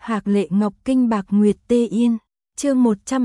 Hạc Lệ Ngọc Kinh Bạc Nguyệt Tê Yên, chương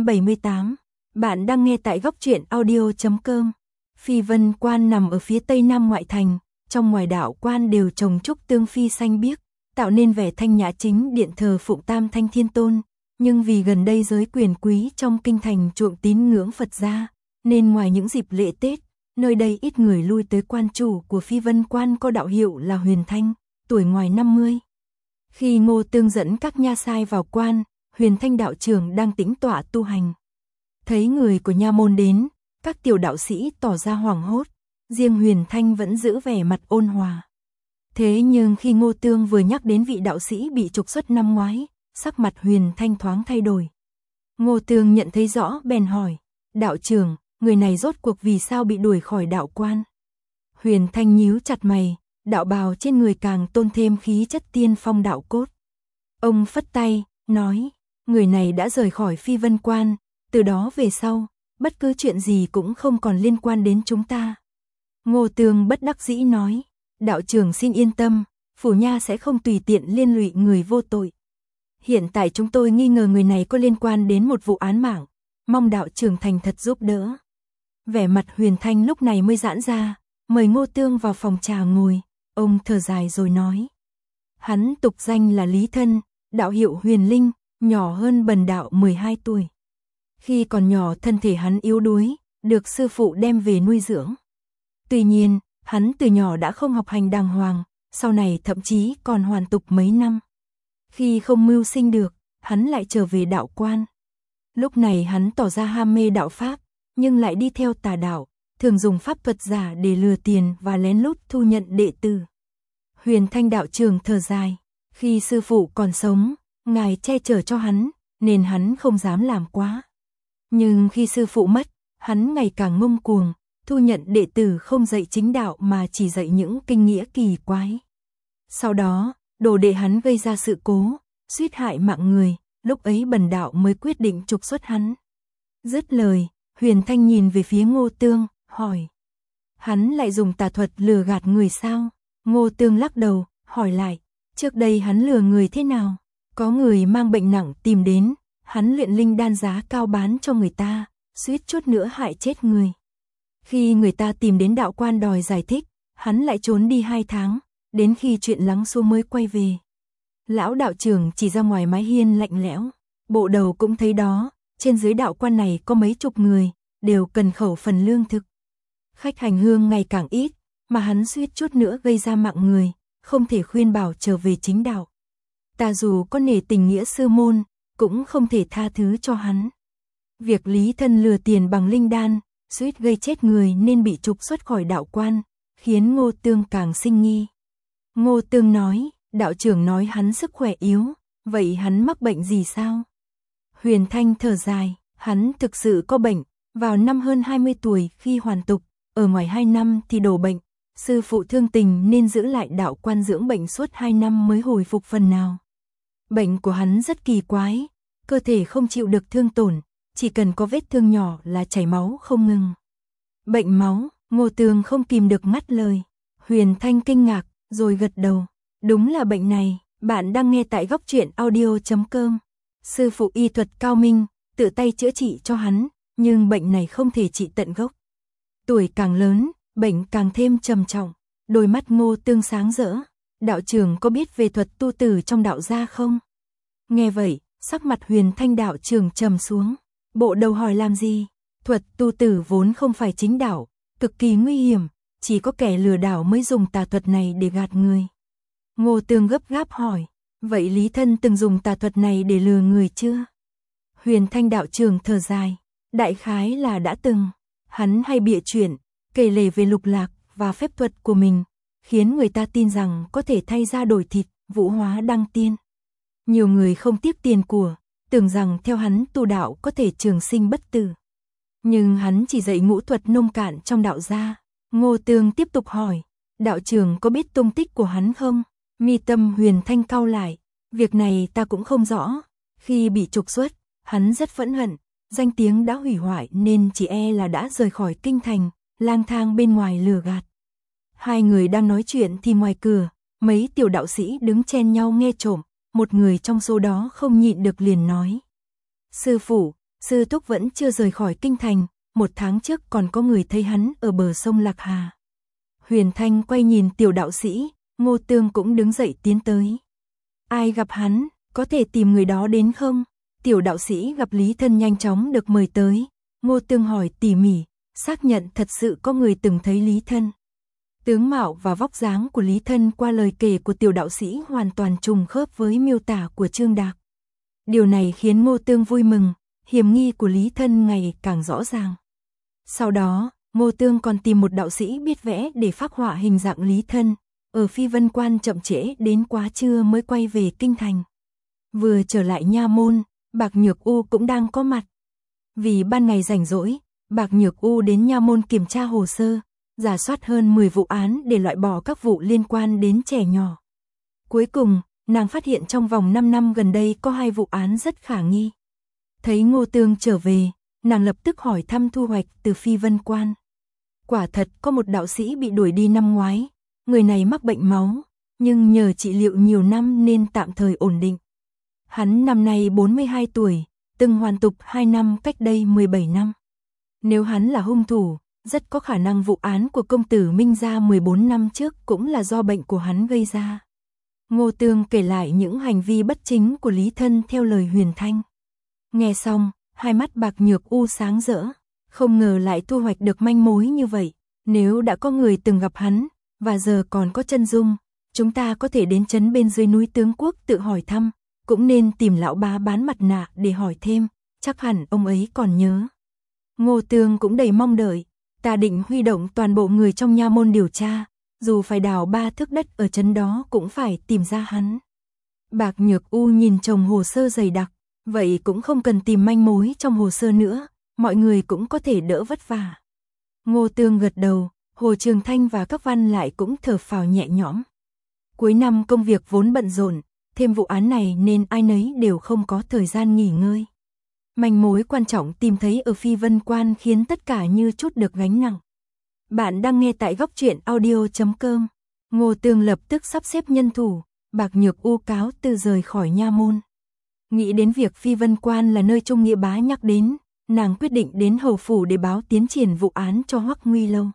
178. Bạn đang nghe tại góc truyện audio.com. Phi Vân Quan nằm ở phía tây nam ngoại thành, trong ngoài đạo quan đều trồng trúc tương phi xanh biếc, tạo nên vẻ thanh nhã. Chính điện thờ phụng Tam Thanh Thiên Tôn, nhưng vì gần đây giới quyền quý trong kinh thành chuộng tín ngưỡng Phật gia, nên ngoài những dịp lễ Tết, nơi đây ít người lui tới. Quan chủ của Phi Vân Quan có đạo hiệu là Huyền Thanh, tuổi ngoài 50. Khi Ngô Tương dẫn các nha sai vào quan, Huyền Thanh đạo trưởng đang tĩnh tọa tu hành. Thấy người của nha môn đến, các tiểu đạo sĩ tỏ ra hoảng hốt, riêng Huyền Thanh vẫn giữ vẻ mặt ôn hòa. Thế nhưng khi Ngô Tương vừa nhắc đến vị đạo sĩ bị trục xuất năm ngoái, sắc mặt Huyền Thanh thoáng thay đổi. Ngô Tương nhận thấy rõ bèn hỏi, đạo trưởng, người này rốt cuộc vì sao bị đuổi khỏi đạo quan? Huyền Thanh nhíu chặt mày, đạo bào trên người càng tôn thêm khí chất tiên phong đạo cốt. Ông phất tay, nói, người này đã rời khỏi Phi Vân Quan, từ đó về sau, bất cứ chuyện gì cũng không còn liên quan đến chúng ta. Ngô Tương bất đắc dĩ nói, đạo trưởng xin yên tâm, phủ nha sẽ không tùy tiện liên lụy người vô tội. Hiện tại chúng tôi nghi ngờ người này có liên quan đến một vụ án mạng, mong đạo trưởng thành thật giúp đỡ. Vẻ mặt Huyền Thanh lúc này mới giãn ra, mời Ngô Tương vào phòng trà ngồi, ông thở dài rồi nói. Hắn tục danh là Lý Thân, đạo hiệu Huyền Linh, nhỏ hơn Bần đạo 12 tuổi. Khi còn nhỏ thân thể hắn yếu đuối, được sư phụ đem về nuôi dưỡng. Tuy nhiên, hắn từ nhỏ đã không học hành đàng hoàng, sau này thậm chí còn hoàn tục mấy năm. Khi không mưu sinh được, hắn lại trở về đạo quan. Lúc này hắn tỏ ra ham mê đạo pháp, nhưng lại đi theo tà đạo, thường dùng pháp thuật giả để lừa tiền và lén lút thu nhận đệ tử. Huyền Thanh đạo trưởng thở dài, khi sư phụ còn sống, ngài che chở cho hắn, nên hắn không dám làm quá. Nhưng khi sư phụ mất, hắn ngày càng ngông cuồng, thu nhận đệ tử không dạy chính đạo mà chỉ dạy những kinh nghĩa kỳ quái. Sau đó, đồ đệ hắn gây ra sự cố, suýt hại mạng người, lúc ấy Bần đạo mới quyết định trục xuất hắn. Dứt lời, Huyền Thanh nhìn về phía Ngô Tương, hỏi. Hắn lại dùng tà thuật lừa gạt người sao? Ngô Tương lắc đầu, hỏi lại. Trước đây hắn lừa người thế nào? Có người mang bệnh nặng tìm đến, hắn luyện linh đan giá cao bán cho người ta, suýt chút nữa hại chết người. Khi người ta tìm đến đạo quan đòi giải thích, hắn lại trốn đi 2 tháng, đến khi chuyện lắng xuống mới quay về. Lão đạo trưởng chỉ ra ngoài mái hiên lạnh lẽo, bộ đầu cũng thấy đó, trên dưới đạo quan này có mấy chục người, đều cần khẩu phần lương thực. Khách hành hương ngày càng ít, mà hắn suýt chút nữa gây ra mạng người, không thể khuyên bảo trở về chính đạo. Ta dù có nể tình nghĩa sư môn, cũng không thể tha thứ cho hắn. Việc Lý Thân lừa tiền bằng linh đan, suýt gây chết người nên bị trục xuất khỏi đạo quan, khiến Ngô Tương càng sinh nghi. Ngô Tương nói, đạo trưởng nói hắn sức khỏe yếu, vậy hắn mắc bệnh gì sao? Huyền Thanh thở dài, hắn thực sự có bệnh, vào năm hơn 20 tuổi khi hoàn tục, ở ngoài 2 năm thì đổ bệnh. Sư phụ thương tình nên giữ lại đạo quan dưỡng bệnh suốt 2 năm mới hồi phục phần nào. Bệnh của hắn rất kỳ quái, cơ thể không chịu được thương tổn, chỉ cần có vết thương nhỏ là chảy máu không ngừng. Bệnh máu, Ngô Tương không kìm được ngắt lời. Huyền Thanh kinh ngạc, rồi gật đầu. Đúng là bệnh này, bạn đang nghe tại góc truyện audio.com. Sư phụ y thuật cao minh, tự tay chữa trị cho hắn, nhưng bệnh này không thể trị tận gốc. Tuổi càng lớn, bệnh càng thêm trầm trọng. Đôi mắt Ngô Tương sáng rỡ. Đạo trưởng có biết về thuật tu tử trong đạo gia không? Nghe vậy, sắc mặt Huyền Thanh đạo trưởng trầm xuống. Bộ đầu hỏi làm gì? Thuật tu tử vốn không phải chính đạo, cực kỳ nguy hiểm, chỉ có kẻ lừa đảo mới dùng tà thuật này để gạt người. Ngô Tương gấp gáp hỏi, vậy Lý Thân từng dùng tà thuật này để lừa người chưa? Huyền Thanh đạo trưởng thở dài, đại khái là đã từng. Hắn hay bịa chuyện, kể lể về lục lạc và phép thuật của mình, khiến người ta tin rằng có thể thay da đổi thịt, vũ hóa đăng tiên. Nhiều người không tiếc tiền của, tưởng rằng theo hắn tu đạo có thể trường sinh bất tử. Nhưng hắn chỉ dạy ngũ thuật nông cạn trong đạo gia. Ngô Tương tiếp tục hỏi, đạo trưởng có biết tung tích của hắn không? Mi tâm Huyền Thanh cau lại, việc này ta cũng không rõ. Khi bị trục xuất, hắn rất phẫn hận, danh tiếng đã hủy hoại nên chỉ e là đã rời khỏi kinh thành, lang thang bên ngoài lừa gạt. Hai người đang nói chuyện thì ngoài cửa, mấy tiểu đạo sĩ đứng chen nhau nghe trộm, một người trong số đó không nhịn được liền nói. Sư phụ, sư thúc vẫn chưa rời khỏi kinh thành, 1 tháng trước còn có người thấy hắn ở bờ sông Lạc Hà. Huyền Thanh quay nhìn tiểu đạo sĩ, Ngô Tương cũng đứng dậy tiến tới. Ai gặp hắn, có thể tìm người đó đến không? Tiểu đạo sĩ gặp Lý Thân nhanh chóng được mời tới. Ngô Tương hỏi tỉ mỉ, xác nhận thật sự có người từng thấy Lý Thân. Tướng mạo và vóc dáng của Lý Thân qua lời kể của tiểu đạo sĩ hoàn toàn trùng khớp với miêu tả của Trương Đạc. Điều này khiến Ngô Tương vui mừng, hiểm nghi của Lý Thân ngày càng rõ ràng. Sau đó, Ngô Tương còn tìm một đạo sĩ biết vẽ để phác họa hình dạng Lý Thân, ở Phi Vân Quan chậm trễ đến quá trưa mới quay về kinh thành. Vừa trở lại nha môn, Bạc Nhược U cũng đang có mặt. Vì ban ngày rảnh rỗi, Bạc Nhược U đến nha môn kiểm tra hồ sơ, rà soát hơn 10 vụ án để loại bỏ các vụ liên quan đến trẻ nhỏ. Cuối cùng, nàng phát hiện trong vòng 5 năm gần đây có 2 vụ án rất khả nghi. Thấy Ngô Tương trở về, nàng lập tức hỏi thăm thu hoạch từ Phi Vân Quan. Quả thật có một đạo sĩ bị đuổi đi năm ngoái, người này mắc bệnh máu, nhưng nhờ trị liệu nhiều năm nên tạm thời ổn định. Hắn năm nay 42 tuổi, từng hoàn tục 2 năm cách đây 17 năm. Nếu hắn là hung thủ, rất có khả năng vụ án của công tử Minh Gia 14 năm trước cũng là do bệnh của hắn gây ra. Ngô Tương kể lại những hành vi bất chính của Lý Thân theo lời Huyền Thanh. Nghe xong, hai mắt Bạc Nhược U sáng rỡ, không ngờ lại thu hoạch được manh mối như vậy. Nếu đã có người từng gặp hắn, và giờ còn có chân dung, chúng ta có thể đến trấn bên dưới núi Tướng Quốc tự hỏi thăm, cũng nên tìm lão bá bán mặt nạ để hỏi thêm, chắc hẳn ông ấy còn nhớ. Ngô Tương cũng đầy mong đợi, ta định huy động toàn bộ người trong nha môn điều tra, dù phải đào 3 thước đất ở trấn đó cũng phải tìm ra hắn. Bạc Nhược U nhìn chồng hồ sơ dày đặc, vậy cũng không cần tìm manh mối trong hồ sơ nữa, mọi người cũng có thể đỡ vất vả. Ngô Tương gật đầu, Hồ Trường Thanh và các văn lại cũng thở phào nhẹ nhõm. Cuối năm công việc vốn bận rộn, thêm vụ án này nên ai nấy đều không có thời gian nghỉ ngơi. Manh mối quan trọng tìm thấy ở Phi Vân Quan khiến tất cả như trút được gánh nặng. Bạn đang nghe tại góc truyện audio.com. Ngô Tương lập tức sắp xếp nhân thủ, Bạc Nhược U cáo từ rời khỏi nha môn. Nghĩ đến việc Phi Vân Quan là nơi Trung Nghĩa Bá nhắc đến, nàng quyết định đến hầu phủ để báo tiến triển vụ án cho Hoắc Nguy Lâu.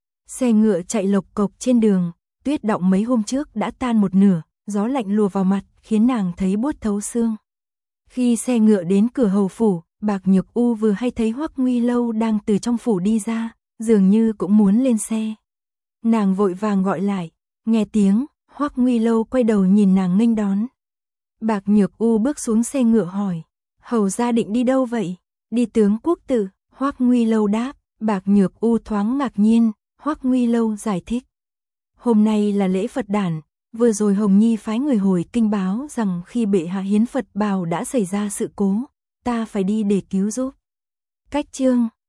Xe ngựa chạy lộc cộc trên đường, tuyết đọng mấy hôm trước đã tan một nửa, gió lạnh lùa vào mặt khiến nàng thấy buốt thấu xương. Khi xe ngựa đến cửa hầu phủ, Bạc Nhược U vừa hay thấy Hoắc Nguy Lâu đang từ trong phủ đi ra, dường như cũng muốn lên xe. Nàng vội vàng gọi lại, nghe tiếng, Hoắc Nguy Lâu quay đầu nhìn nàng nghênh đón. Bạc Nhược U bước xuống xe ngựa hỏi, hầu gia định đi đâu vậy? Đi Tướng Quốc tự, Hoắc Nguy Lâu đáp. Bạc Nhược U thoáng ngạc nhiên, Hoắc Nguy Lâu giải thích. Hôm nay là lễ Phật đản, vừa rồi Hồng Nhi phái người hồi kinh báo rằng khi bệ hạ hiến Phật bào đã xảy ra sự cố, ta phải đi để cứu giúp. Cách chương